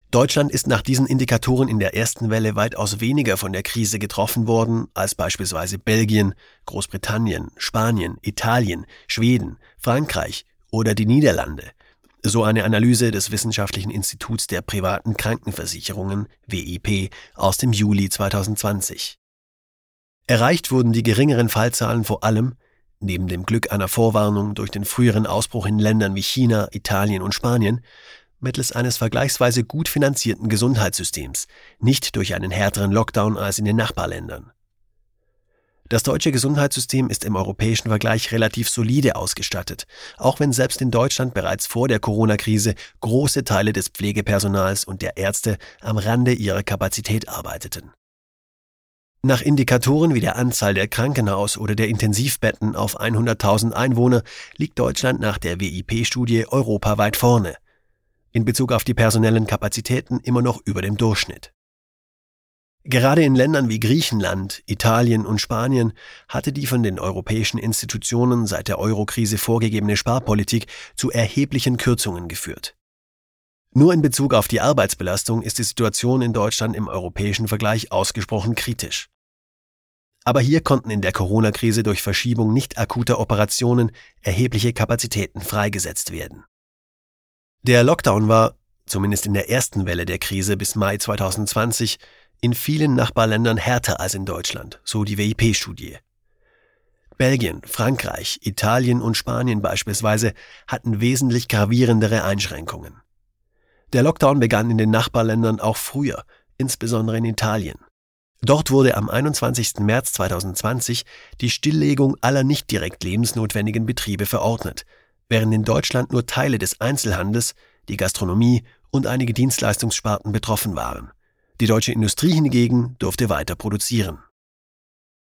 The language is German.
Deutschland ist nach diesen Indikatoren in der ersten Welle weitaus weniger von der Krise getroffen worden als beispielsweise Belgien, Großbritannien, Spanien, Italien, Schweden, Frankreich oder die Niederlande. So eine Analyse des Wissenschaftlichen Instituts der privaten Krankenversicherungen, WIP, aus dem Juli 2020. Erreicht wurden die geringeren Fallzahlen vor allem, neben dem Glück einer Vorwarnung durch den früheren Ausbruch in Ländern wie China, Italien und Spanien, mittels eines vergleichsweise gut finanzierten Gesundheitssystems, nicht durch einen härteren Lockdown als in den Nachbarländern. Das deutsche Gesundheitssystem ist im europäischen Vergleich relativ solide ausgestattet, auch wenn selbst in Deutschland bereits vor der Corona-Krise große Teile des Pflegepersonals und der Ärzte am Rande ihrer Kapazität arbeiteten. Nach Indikatoren wie der Anzahl der Krankenhaus- oder der Intensivbetten auf 100.000 Einwohner liegt Deutschland nach der WIP-Studie europaweit vorne. In Bezug auf die personellen Kapazitäten immer noch über dem Durchschnitt. Gerade in Ländern wie Griechenland, Italien und Spanien hatte die von den europäischen Institutionen seit der Euro-Krise vorgegebene Sparpolitik zu erheblichen Kürzungen geführt. Nur in Bezug auf die Arbeitsbelastung ist die Situation in Deutschland im europäischen Vergleich ausgesprochen kritisch. Aber hier konnten in der Corona-Krise durch Verschiebung nicht akuter Operationen erhebliche Kapazitäten freigesetzt werden. Der Lockdown war, zumindest in der ersten Welle der Krise bis Mai 2020, in vielen Nachbarländern härter als in Deutschland, so die WIP-Studie. Belgien, Frankreich, Italien und Spanien beispielsweise hatten wesentlich gravierendere Einschränkungen. Der Lockdown begann in den Nachbarländern auch früher, insbesondere in Italien. Dort wurde am 21. März 2020 die Stilllegung aller nicht direkt lebensnotwendigen Betriebe verordnet, während in Deutschland nur Teile des Einzelhandels, die Gastronomie und einige Dienstleistungssparten betroffen waren. Die deutsche Industrie hingegen durfte weiter produzieren.